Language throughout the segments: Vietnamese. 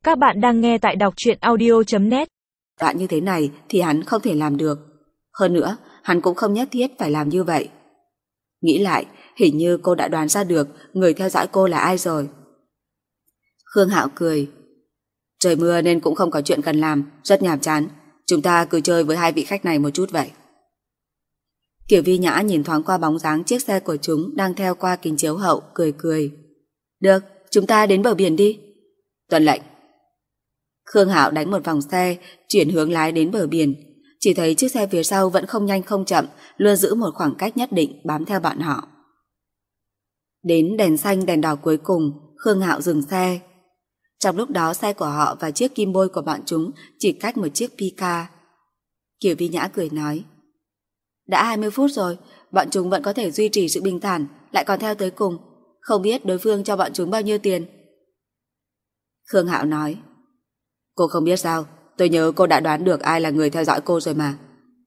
Các bạn đang nghe tại đọc truyện audio.net. Đoạn như thế này thì hắn không thể làm được. Hơn nữa, hắn cũng không nhất thiết phải làm như vậy. Nghĩ lại, hình như cô đã đoán ra được người theo dõi cô là ai rồi. Khương Hạo cười. Trời mưa nên cũng không có chuyện cần làm, rất nhàm chán. Chúng ta cứ chơi với hai vị khách này một chút vậy. Kiều Vi Nhã nhìn thoáng qua bóng dáng chiếc xe của chúng đang theo qua kính chiếu hậu, cười cười. Được, chúng ta đến bờ biển đi. Tuân lệnh. Khương Hạo đánh một vòng xe, chuyển hướng lái đến bờ biển. Chỉ thấy chiếc xe phía sau vẫn không nhanh không chậm, luôn giữ một khoảng cách nhất định bám theo bọn họ. Đến đèn xanh đèn đỏ cuối cùng, Khương Hạo dừng xe. Trong lúc đó xe của họ và chiếc kim bôi của bọn chúng chỉ cách một chiếc Pika. Kiều Vi Nhã cười nói. Đã 20 phút rồi, bọn chúng vẫn có thể duy trì sự bình thản, lại còn theo tới cùng. Không biết đối phương cho bọn chúng bao nhiêu tiền. Khương Hạo nói. Cô không biết sao, tôi nhớ cô đã đoán được ai là người theo dõi cô rồi mà.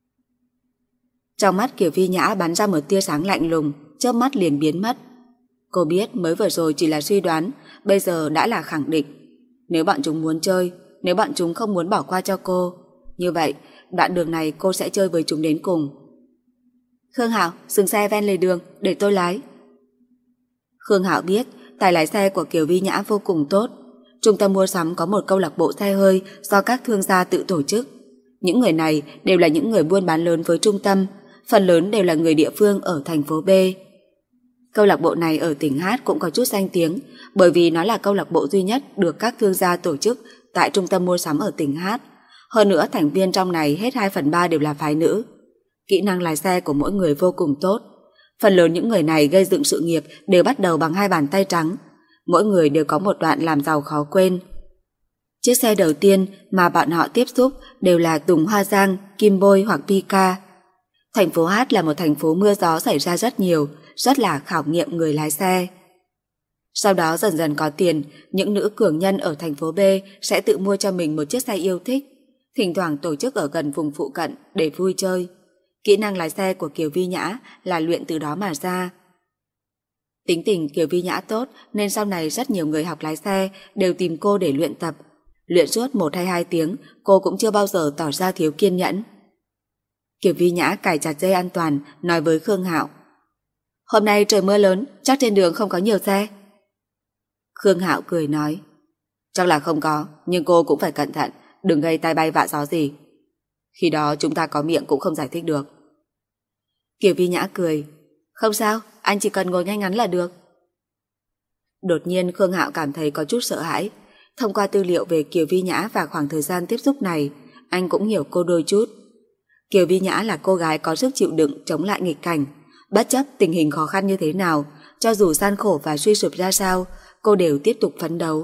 Trong mắt Kiều Vi Nhã bắn ra một tia sáng lạnh lùng, chớp mắt liền biến mất. Cô biết mới vừa rồi chỉ là suy đoán, bây giờ đã là khẳng định. Nếu bọn chúng muốn chơi, nếu bọn chúng không muốn bỏ qua cho cô, như vậy đoạn đường này cô sẽ chơi với chúng đến cùng. Khương Hạo, dừng xe ven lề đường, để tôi lái. Khương Hạo biết tài lái xe của Kiều Vi Nhã vô cùng tốt. Trung tâm mua sắm có một câu lạc bộ xe hơi do các thương gia tự tổ chức. Những người này đều là những người buôn bán lớn với trung tâm, phần lớn đều là người địa phương ở thành phố B. Câu lạc bộ này ở tỉnh Hát cũng có chút danh tiếng, bởi vì nó là câu lạc bộ duy nhất được các thương gia tổ chức tại trung tâm mua sắm ở tỉnh Hát. Hơn nữa thành viên trong này hết 2/3 đều là phái nữ. Kỹ năng lái xe của mỗi người vô cùng tốt. Phần lớn những người này gây dựng sự nghiệp đều bắt đầu bằng hai bàn tay trắng. Mỗi người đều có một đoạn làm giàu khó quên. Chiếc xe đầu tiên mà bọn họ tiếp xúc đều là Tùng Hoa Giang, Kim Bôi hoặc Pika. Thành phố Hát là một thành phố mưa gió xảy ra rất nhiều, rất là khảo nghiệm người lái xe. Sau đó dần dần có tiền, những nữ cường nhân ở thành phố B sẽ tự mua cho mình một chiếc xe yêu thích, thỉnh thoảng tổ chức ở gần vùng phụ cận để vui chơi. Kỹ năng lái xe của Kiều Vi Nhã là luyện từ đó mà ra. Tính tình Kiều Vi Nhã tốt nên sau này rất nhiều người học lái xe đều tìm cô để luyện tập. Luyện suốt 1 hay 2 tiếng, cô cũng chưa bao giờ tỏ ra thiếu kiên nhẫn. Kiều Vi Nhã cài chặt dây an toàn, nói với Khương Hạo. Hôm nay trời mưa lớn, chắc trên đường không có nhiều xe. Khương Hạo cười nói. Chắc là không có, nhưng cô cũng phải cẩn thận, đừng gây tai bay vạ gió gì. Khi đó chúng ta có miệng cũng không giải thích được. Kiều Vi Nhã cười. Không sao, anh chỉ cần ngồi ngay ngắn là được. Đột nhiên Khương Hạo cảm thấy có chút sợ hãi. Thông qua tư liệu về Kiều Vi Nhã và khoảng thời gian tiếp xúc này, anh cũng hiểu cô đôi chút. Kiều Vi Nhã là cô gái có sức chịu đựng chống lại nghịch cảnh. Bất chấp tình hình khó khăn như thế nào, cho dù gian khổ và suy sụp ra sao, cô đều tiếp tục phấn đấu.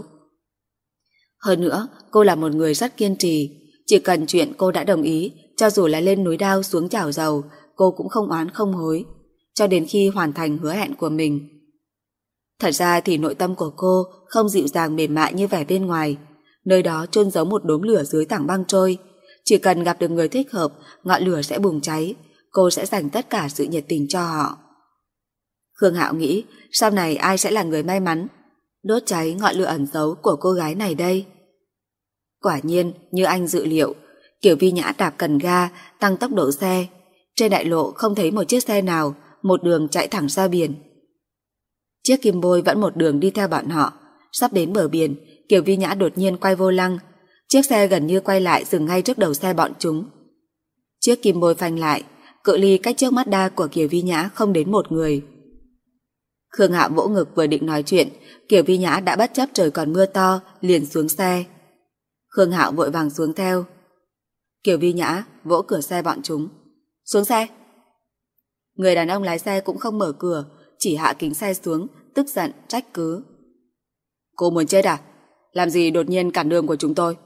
Hơn nữa, cô là một người rất kiên trì. Chỉ cần chuyện cô đã đồng ý, cho dù là lên núi đao xuống chảo dầu, cô cũng không oán không hối, cho đến khi hoàn thành hứa hẹn của mình. Thật ra thì nội tâm của cô không dịu dàng mềm mại như vẻ bên ngoài. Nơi đó chôn giấu một đốm lửa dưới tảng băng trôi. Chỉ cần gặp được người thích hợp, ngọn lửa sẽ bùng cháy. Cô sẽ dành tất cả sự nhiệt tình cho họ. Khương Hạo nghĩ sau này ai sẽ là người may mắn đốt cháy ngọn lửa ẩn giấu của cô gái này đây. Quả nhiên như anh dự liệu, Kiều Vi Nhã đạp cần ga, tăng tốc độ xe. Trên đại lộ không thấy một chiếc xe nào, một đường chạy thẳng ra biển. Chiếc Kim Bôi vẫn một đường đi theo bọn họ. Sắp đến bờ biển, Kiều Vi Nhã đột nhiên quay vô lăng. Chiếc xe gần như quay lại dừng ngay trước đầu xe bọn chúng. Chiếc Kim Bôi phanh lại, cự ly cách trước Mazda của Kiều Vi Nhã không đến một người. Khương Hạo vỗ ngực vừa định nói chuyện, Kiều Vi Nhã đã bất chấp trời còn mưa to, liền xuống xe. Khương Hạo vội vàng xuống theo. Kiều Vi Nhã vỗ cửa xe bọn chúng. Xuống xe. Người đàn ông lái xe cũng không mở cửa, chỉ hạ kính xe xuống, tức giận trách cứ. Cô muốn chết à? Làm gì đột nhiên cản đường của chúng tôi?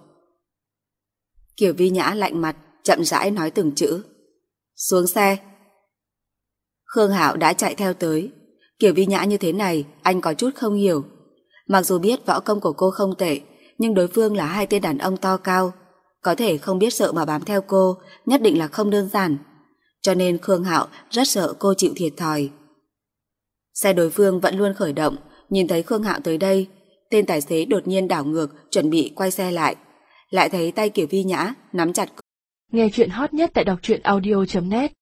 Kiều Vi Nhã lạnh mặt, chậm rãi nói từng chữ. Xuống xe. Khương Hạo đã chạy theo tới. Kiều Vi Nhã như thế này, anh có chút không hiểu. Mặc dù biết võ công của cô không tệ, nhưng đối phương là hai tên đàn ông to cao, có thể không biết sợ mà bám theo cô, nhất định là không đơn giản. Cho nên Khương Hạo rất sợ cô chịu thiệt thòi. Xe đối phương vẫn luôn khởi động, nhìn thấy Khương Hạo tới đây, Tên tài xế đột nhiên đảo ngược, chuẩn bị quay xe lại. Lại thấy tay Kiều Vi Nhã nắm chặt. Nghe chuyện hot nhất tại đọc truyện audio.net